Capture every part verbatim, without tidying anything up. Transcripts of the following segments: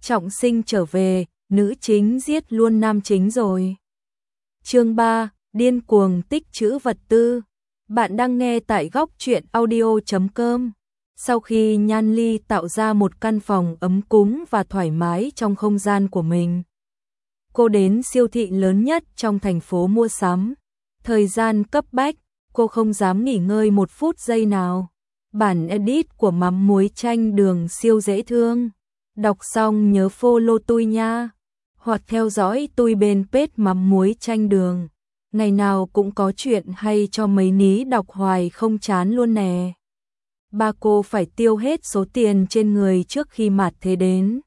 trọng sinh trở về, nữ chính giết luôn nam chính rồi. Chương ba, điên cuồng tích trữ vật tư. Bạn đang nghe tại góc truyện audio chấm com. Sau khi Nhan Ly tạo ra một căn phòng ấm cúng và thoải mái trong không gian của mình, cô đến siêu thị lớn nhất trong thành phố mua sắm. Thời gian cấp bách, cô không dám nghỉ ngơi một phút giây nào. Bản edit của mắm muối chanh đường siêu dễ thương. Đọc xong nhớ follow tôi nha, hoặc theo dõi tôi bên page mắm muối chanh đường. Ngày nào cũng có chuyện hay cho mấy ní đọc hoài không chán luôn nè. Ba cô phải tiêu hết số tiền trên người trước khi mạt thế đến.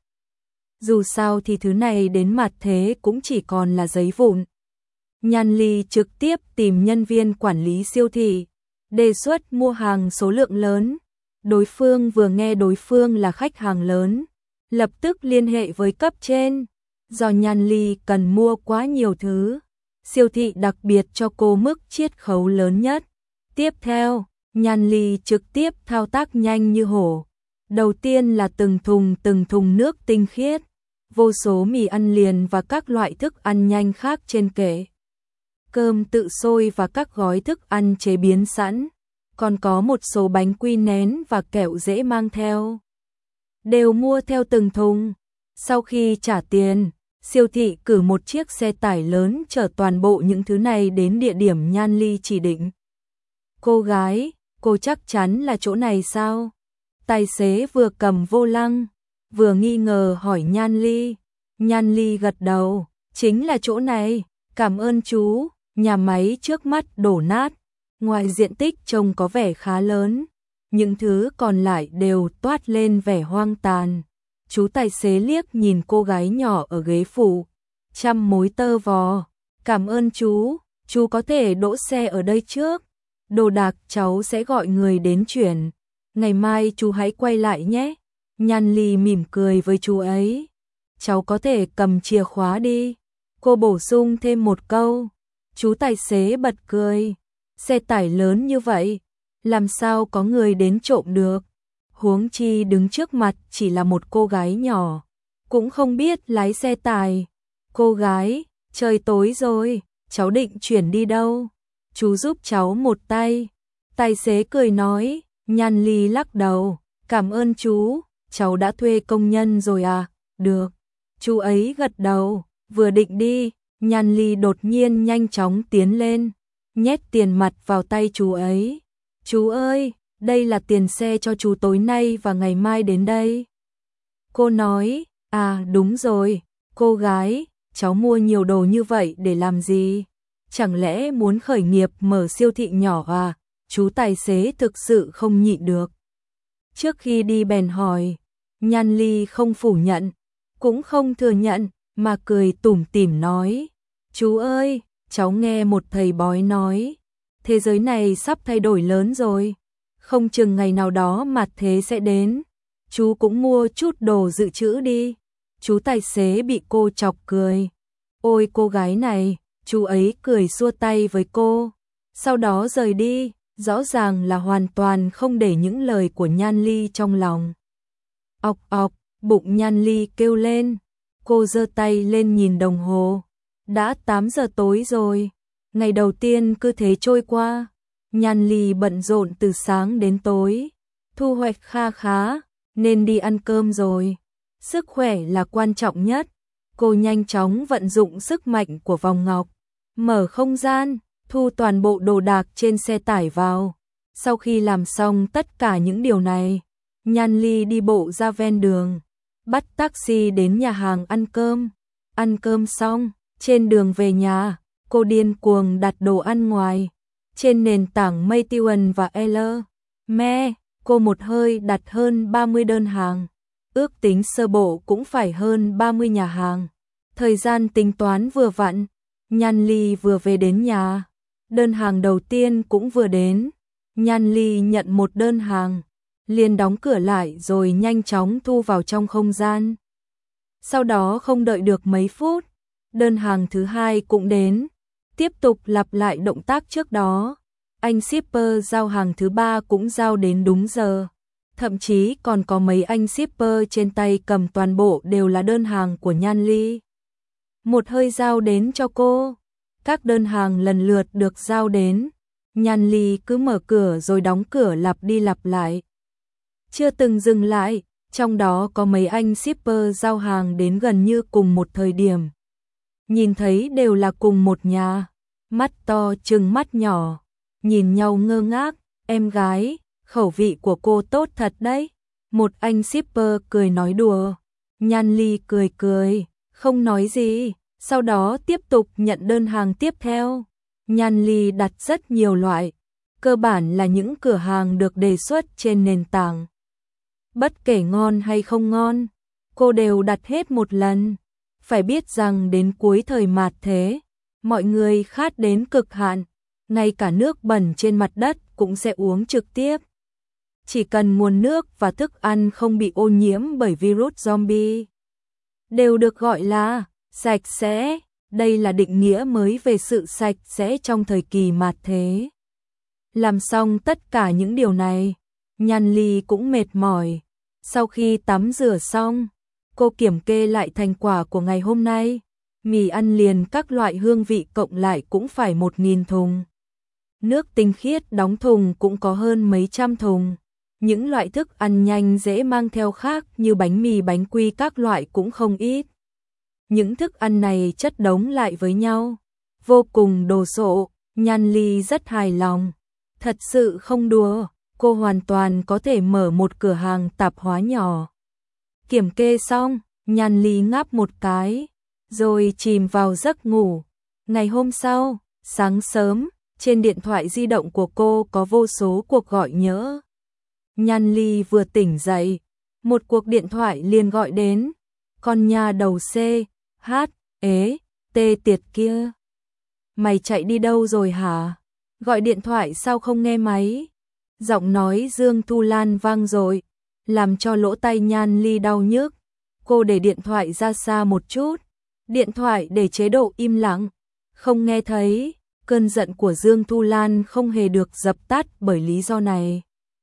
Dù sao thì thứ này đến mạt thế cũng chỉ còn là giấy vụn. Nhan Ly trực tiếp tìm nhân viên quản lý siêu thị, đề xuất mua hàng số lượng lớn. Đối phương vừa nghe đối phương là khách hàng lớn, lập tức liên hệ với cấp trên. Do Nhan Ly cần mua quá nhiều thứ, siêu thị đặc biệt cho cô mức chiết khấu lớn nhất. Tiếp theo, Nhan Ly trực tiếp thao tác nhanh như hổ. Đầu tiên là từng thùng từng thùng nước tinh khiết, vô số mì ăn liền và các loại thức ăn nhanh khác trên kệ, cơm tự sôi và các gói thức ăn chế biến sẵn, còn có một số bánh quy nén và kẹo dễ mang theo. Đều mua theo từng thùng. Sau khi trả tiền, siêu thị cử một chiếc xe tải lớn chở toàn bộ những thứ này đến địa điểm Nhan Ly chỉ định. Cô gái, cô chắc chắn là chỗ này sao? Tài xế vừa cầm vô lăng, vừa nghi ngờ hỏi Nhan Ly. Nhan Ly gật đầu, chính là chỗ này, cảm ơn chú. Nhà máy trước mắt đổ nát, ngoài diện tích trông có vẻ khá lớn, những thứ còn lại đều toát lên vẻ hoang tàn. Chú tài xế liếc nhìn cô gái nhỏ ở ghế phụ, chăm mối tơ vò. Cảm ơn chú, chú có thể đỗ xe ở đây trước. Đồ đạc cháu sẽ gọi người đến chuyển. Ngày mai chú hãy quay lại nhé. Nhan Ly mỉm cười với chú ấy. Cháu có thể cầm chìa khóa đi. Cô bổ sung thêm một câu. Chú tài xế bật cười. Xe tải lớn như vậy, làm sao có người đến trộm được? Huống chi đứng trước mặt chỉ là một cô gái nhỏ, cũng không biết lái xe tải. Cô gái, trời tối rồi, cháu định chuyển đi đâu? Chú giúp cháu một tay. Tài xế cười nói. Nhan Ly lắc đầu. Cảm ơn chú, cháu đã thuê công nhân rồi à? Được. Chú ấy gật đầu, vừa định đi, Nhan Ly đột nhiên nhanh chóng tiến lên, nhét tiền mặt vào tay chú ấy. Chú ơi, đây là tiền xe cho chú tối nay và ngày mai đến đây. Cô nói, à đúng rồi, cô gái, cháu mua nhiều đồ như vậy để làm gì? Chẳng lẽ muốn khởi nghiệp mở siêu thị nhỏ à? Chú tài xế thực sự không nhịn được. Trước khi đi bèn hỏi, Nhan Ly không phủ nhận, cũng không thừa nhận, mà cười tủm tỉm nói. Chú ơi, cháu nghe một thầy bói nói, thế giới này sắp thay đổi lớn rồi, không chừng ngày nào đó mạt thế sẽ đến. Chú cũng mua chút đồ dự trữ đi. Chú tài xế bị cô chọc cười. Ôi cô gái này, chú ấy cười xua tay với cô, sau đó rời đi, rõ ràng là hoàn toàn không để những lời của Nhan Ly trong lòng. Ọc ọc, bụng Nhan Ly kêu lên. Cô giơ tay lên nhìn đồng hồ. Đã tám giờ tối rồi. Ngày đầu tiên cứ thế trôi qua. Nhan Ly bận rộn từ sáng đến tối. Thu hoạch kha khá, nên đi ăn cơm rồi. Sức khỏe là quan trọng nhất. Cô nhanh chóng vận dụng sức mạnh của vòng ngọc, mở không gian, thu toàn bộ đồ đạc trên xe tải vào. Sau khi làm xong tất cả những điều này, Nhan Ly đi bộ ra ven đường, bắt taxi đến nhà hàng ăn cơm. Ăn cơm xong, trên đường về nhà, cô điên cuồng đặt đồ ăn ngoài. Trên nền tảng Maytiwan và L M E, cô một hơi đặt hơn ba mươi đơn hàng. Ước tính sơ bộ cũng phải hơn ba mươi nhà hàng. Thời gian tính toán vừa vặn, Nhan Ly vừa về đến nhà. Đơn hàng đầu tiên cũng vừa đến. Nhan Ly nhận một đơn hàng, liền đóng cửa lại rồi nhanh chóng thu vào trong không gian. Sau đó không đợi được mấy phút, đơn hàng thứ hai cũng đến. Tiếp tục lặp lại động tác trước đó. Anh shipper giao hàng thứ ba cũng giao đến đúng giờ. Thậm chí còn có mấy anh shipper trên tay cầm toàn bộ đều là đơn hàng của Nhan Ly. Một hơi giao đến cho cô. Các đơn hàng lần lượt được giao đến. Nhan Ly cứ mở cửa rồi đóng cửa lặp đi lặp lại. Chưa từng dừng lại, trong đó có mấy anh shipper giao hàng đến gần như cùng một thời điểm. Nhìn thấy đều là cùng một nhà, mắt to trừng mắt nhỏ, nhìn nhau ngơ ngác, em gái, khẩu vị của cô tốt thật đấy. Một anh shipper cười nói đùa, Nhan Ly cười cười, không nói gì, sau đó tiếp tục nhận đơn hàng tiếp theo. Nhan Ly đặt rất nhiều loại, cơ bản là những cửa hàng được đề xuất trên nền tảng. Bất kể ngon hay không ngon, cô đều đặt hết một lần. Phải biết rằng đến cuối thời mạt thế, mọi người khát đến cực hạn, ngay cả nước bẩn trên mặt đất cũng sẽ uống trực tiếp. Chỉ cần nguồn nước và thức ăn không bị ô nhiễm bởi virus zombie, đều được gọi là sạch sẽ. Đây là định nghĩa mới về sự sạch sẽ trong thời kỳ mạt thế. Làm xong tất cả những điều này, Nhan Ly cũng mệt mỏi. Sau khi tắm rửa xong, cô kiểm kê lại thành quả của ngày hôm nay. Mì ăn liền các loại hương vị cộng lại cũng phải một nghìn thùng. Nước tinh khiết đóng thùng cũng có hơn mấy trăm thùng. Những loại thức ăn nhanh dễ mang theo khác như bánh mì bánh quy các loại cũng không ít. Những thức ăn này chất đống lại với nhau, vô cùng đồ sộ. Nhan Ly rất hài lòng. Thật sự không đùa, cô hoàn toàn có thể mở một cửa hàng tạp hóa nhỏ. Kiểm kê xong, Nhan Ly ngáp một cái, rồi chìm vào giấc ngủ. Ngày hôm sau, sáng sớm, trên điện thoại di động của cô có vô số cuộc gọi nhỡ. Nhan Ly vừa tỉnh dậy, một cuộc điện thoại liền gọi đến. Con nhà đầu C, H, ế, T tiệt kia. Mày chạy đi đâu rồi hả? Gọi điện thoại sao không nghe máy? Giọng nói Dương Thu Lan vang rồi, làm cho lỗ tai Nhan Ly đau nhức. Cô để điện thoại ra xa một chút, điện thoại để chế độ im lặng, không nghe thấy. Cơn giận của Dương Thu Lan không hề được dập tắt bởi lý do này.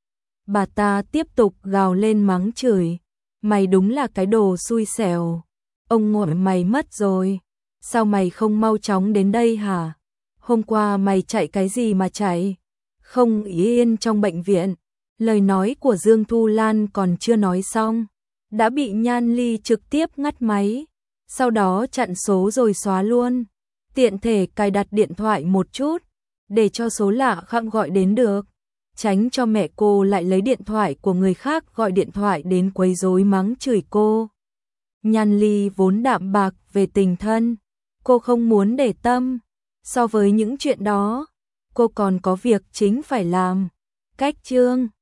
Bà ta tiếp tục gào lên mắng chửi, mày đúng là cái đồ xui xẻo. Ông ngoại mày mất rồi, sao mày không mau chóng đến đây hả? Hôm qua mày chạy cái gì mà chạy? Không yên trong bệnh viện. Lời nói của Dương Thu Lan còn chưa nói xong, đã bị Nhan Ly trực tiếp ngắt máy, sau đó chặn số rồi xóa luôn. Tiện thể cài đặt điện thoại một chút, để cho số lạ không gọi đến được, tránh cho mẹ cô lại lấy điện thoại của người khác gọi điện thoại đến quấy rối mắng chửi cô. Nhan Ly vốn đạm bạc về tình thân, cô không muốn để tâm. So với những chuyện đó, cô còn có việc chính phải làm. Cách chương